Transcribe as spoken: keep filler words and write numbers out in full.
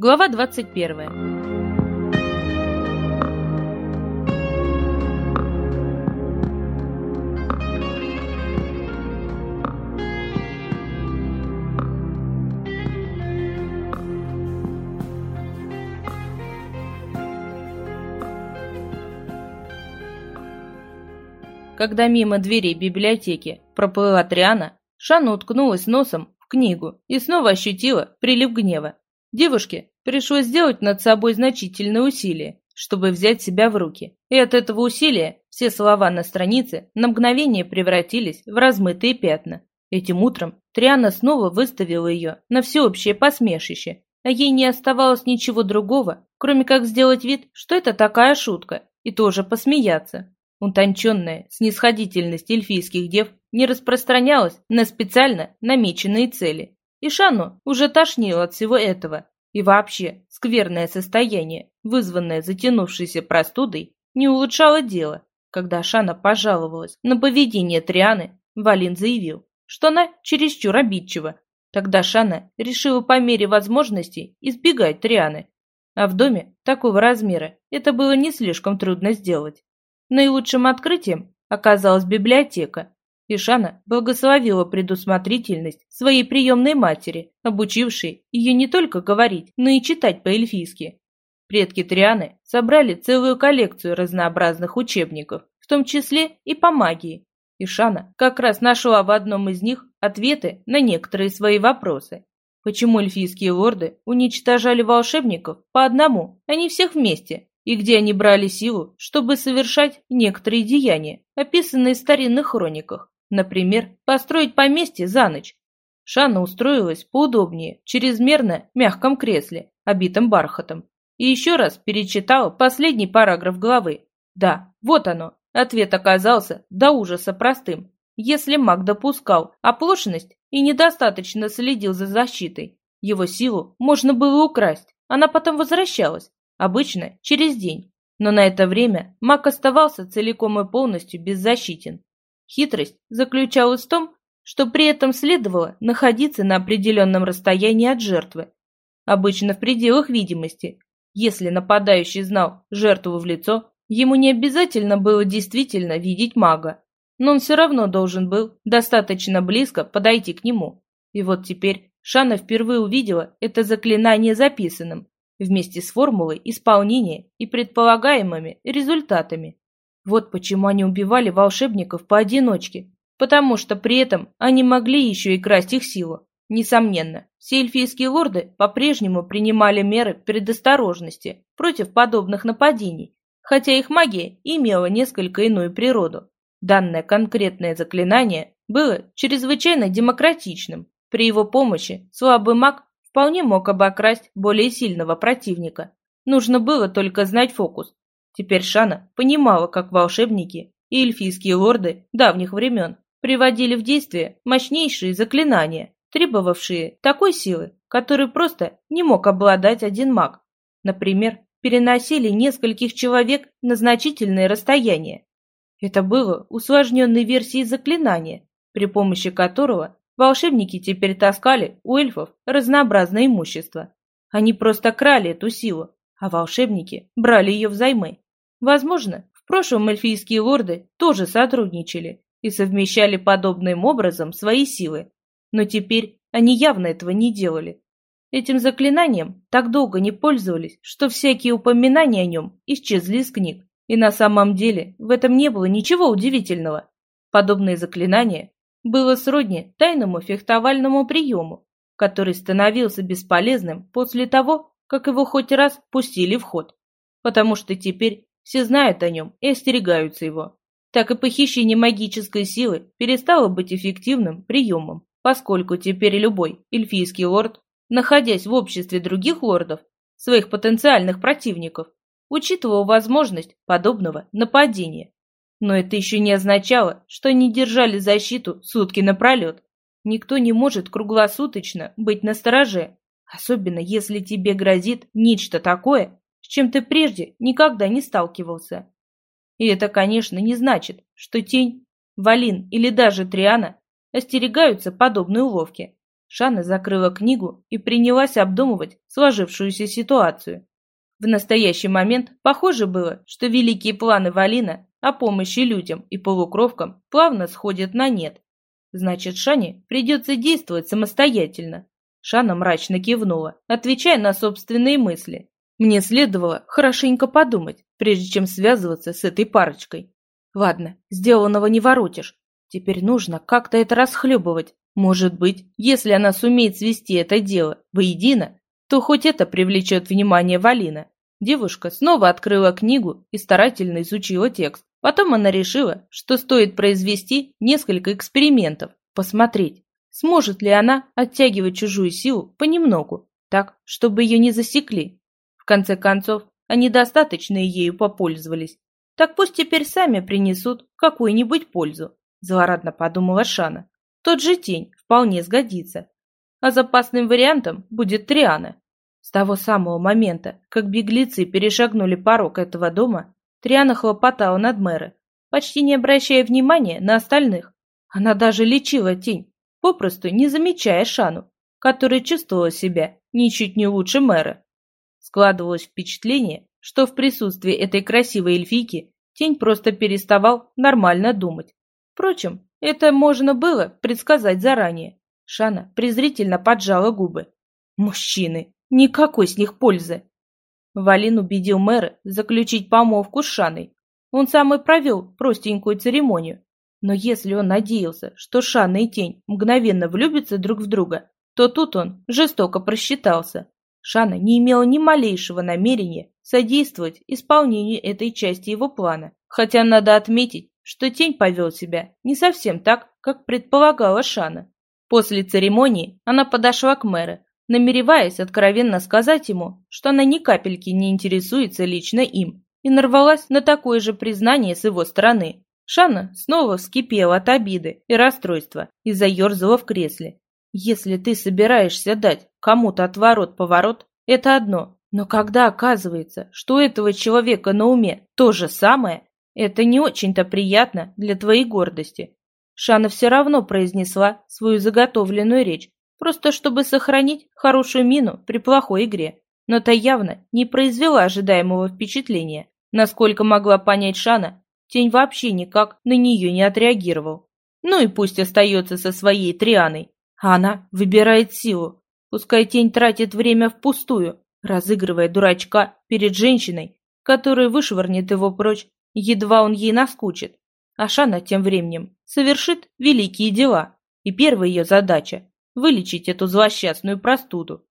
Глава двадцать первая. Когда мимо дверей библиотеки проплыла Триана, Шана уткнулась носом в книгу и снова ощутила прилив гнева. Девушке пришлось сделать над собой значительное усилие, чтобы взять себя в руки. И от этого усилия все слова на странице на мгновение превратились в размытые пятна. Этим утром Триана снова выставила ее на всеобщее посмешище, а ей не оставалось ничего другого, кроме как сделать вид, что это такая шутка, и тоже посмеяться. Утонченная снисходительность эльфийских дев не распространялась на специально намеченные цели. И Шану уже тошнило от всего этого. И вообще, скверное состояние, вызванное затянувшейся простудой, не улучшало дело. Когда Шана пожаловалась на поведение Трианы, Валин заявил, что она чересчур обидчива. Тогда Шана решила по мере возможности избегать Трианы. А в доме такого размера это было не слишком трудно сделать. Наилучшим открытием оказалась библиотека, и Шана благословила предусмотрительность своей приемной матери, обучившей ее не только говорить, но и читать по-эльфийски. Предки Трианы собрали целую коллекцию разнообразных учебников, в том числе и по магии, и Шана как раз нашла в одном из них ответы на некоторые свои вопросы. Почему эльфийские лорды уничтожали волшебников по одному, а не всех вместе? И где они брали силу, чтобы совершать некоторые деяния, описанные в старинных хрониках. Например, построить поместье за ночь. Шана устроилась поудобнее в чрезмерно мягком кресле, обитом бархатом, и еще раз перечитала последний параграф главы. Да, вот оно. Ответ оказался до ужаса простым. Если маг допускал оплошность и недостаточно следил за защитой, его силу можно было украсть, она потом возвращалась. Обычно через день, но на это время маг оставался целиком и полностью беззащитен. Хитрость заключалась в том, что при этом следовало находиться на определенном расстоянии от жертвы, обычно в пределах видимости. Если нападающий знал жертву в лицо, ему не обязательно было действительно видеть мага, но он все равно должен был достаточно близко подойти к нему. И вот теперь Шана впервые увидела это заклинание записанным, вместе с формулой исполнения и предполагаемыми результатами. Вот почему они убивали волшебников поодиночке, потому что при этом они могли еще и красть их силу. Несомненно, все эльфийские лорды по-прежнему принимали меры предосторожности против подобных нападений, хотя их магия имела несколько иную природу. Данное конкретное заклинание было чрезвычайно демократичным. При его помощи слабый маг вполне мог обокрасть более сильного противника. Нужно было только знать фокус. Теперь Шана понимала, как волшебники и эльфийские лорды давних времен приводили в действие мощнейшие заклинания, требовавшие такой силы, которой просто не мог обладать один маг. Например, переносили нескольких человек на значительные расстояния. Это было усложненной версией заклинания, при помощи которого волшебники теперь таскали у эльфов разнообразное имущество. Они просто крали эту силу, а волшебники брали ее взаймы. Возможно, в прошлом эльфийские лорды тоже сотрудничали и совмещали подобным образом свои силы, но теперь они явно этого не делали. Этим заклинанием так долго не пользовались, что всякие упоминания о нем исчезли из книг, и на самом деле в этом не было ничего удивительного. Подобные заклинания было сродни тайному фехтовальному приему, который становился бесполезным после того, как его хоть раз пустили в ход, потому что теперь все знают о нем и остерегаются его. Так и похищение магической силы перестало быть эффективным приемом, поскольку теперь любой эльфийский лорд, находясь в обществе других лордов, своих потенциальных противников, учитывал возможность подобного нападения. Но это еще не означало, что они держали защиту сутки напролет. Никто не может круглосуточно быть настороже, особенно если тебе грозит нечто такое, с чем ты прежде никогда не сталкивался. И это, конечно, не значит, что Тень, Валин или даже Триана остерегаются подобной уловки. Шана закрыла книгу и принялась обдумывать сложившуюся ситуацию. В настоящий момент похоже было, что великие планы Валина о помощи людям и полукровкам плавно сходят на нет. Значит, Шане придется действовать самостоятельно. Шана мрачно кивнула, отвечая на собственные мысли. Мне следовало хорошенько подумать, прежде чем связываться с этой парочкой. Ладно, сделанного не воротишь. Теперь нужно как-то это расхлебывать. Может быть, если она сумеет свести это дело воедино, то хоть это привлечет внимание Валина. Девушка снова открыла книгу и старательно изучила текст. Потом она решила, что стоит произвести несколько экспериментов, посмотреть, сможет ли она оттягивать чужую силу понемногу, так, чтобы ее не засекли. В конце концов, они достаточно ею попользовались. Так пусть теперь сами принесут какую-нибудь пользу, злорадно подумала Шана. Тот же тень вполне сгодится. А запасным вариантом будет Триана. С того самого момента, как беглецы перешагнули порог этого дома, Триана хлопотала над Мэрой, почти не обращая внимания на остальных. Она даже лечила тень, попросту не замечая Шану, которая чувствовала себя ничуть не лучше Мэра. Складывалось впечатление, что в присутствии этой красивой эльфийки тень просто переставал нормально думать. Впрочем, это можно было предсказать заранее. Шана презрительно поджала губы. Мужчины, никакой с них пользы. Валин убедил мэра заключить помолвку с Шаной. Он сам и провел простенькую церемонию. Но если он надеялся, что Шана и Тень мгновенно влюбятся друг в друга, то тут он жестоко просчитался. Шана не имела ни малейшего намерения содействовать исполнению этой части его плана, хотя надо отметить, что Тень повел себя не совсем так, как предполагала Шана. После церемонии она подошла к мэру, намереваясь откровенно сказать ему, что она ни капельки не интересуется лично им, и нарвалась на такое же признание с его стороны. Шана снова вскипела от обиды и расстройства и заерзала в кресле. Если ты собираешься дать кому-то отворот-поворот, это одно, но когда оказывается, что у этого человека на уме то же самое, это не очень-то приятно для твоей гордости. Шана все равно произнесла свою заготовленную речь, просто чтобы сохранить хорошую мину при плохой игре. Но та явно не произвела ожидаемого впечатления. Насколько могла понять Шана, Тень вообще никак на нее не отреагировал. Ну и пусть остается со своей Трианой. А она выбирает силу. Пускай Тень тратит время впустую, разыгрывая дурачка перед женщиной, которая вышвырнет его прочь, едва он ей наскучит. А Шана тем временем совершит великие дела. И первая ее задача – вылечить эту злосчастную простуду.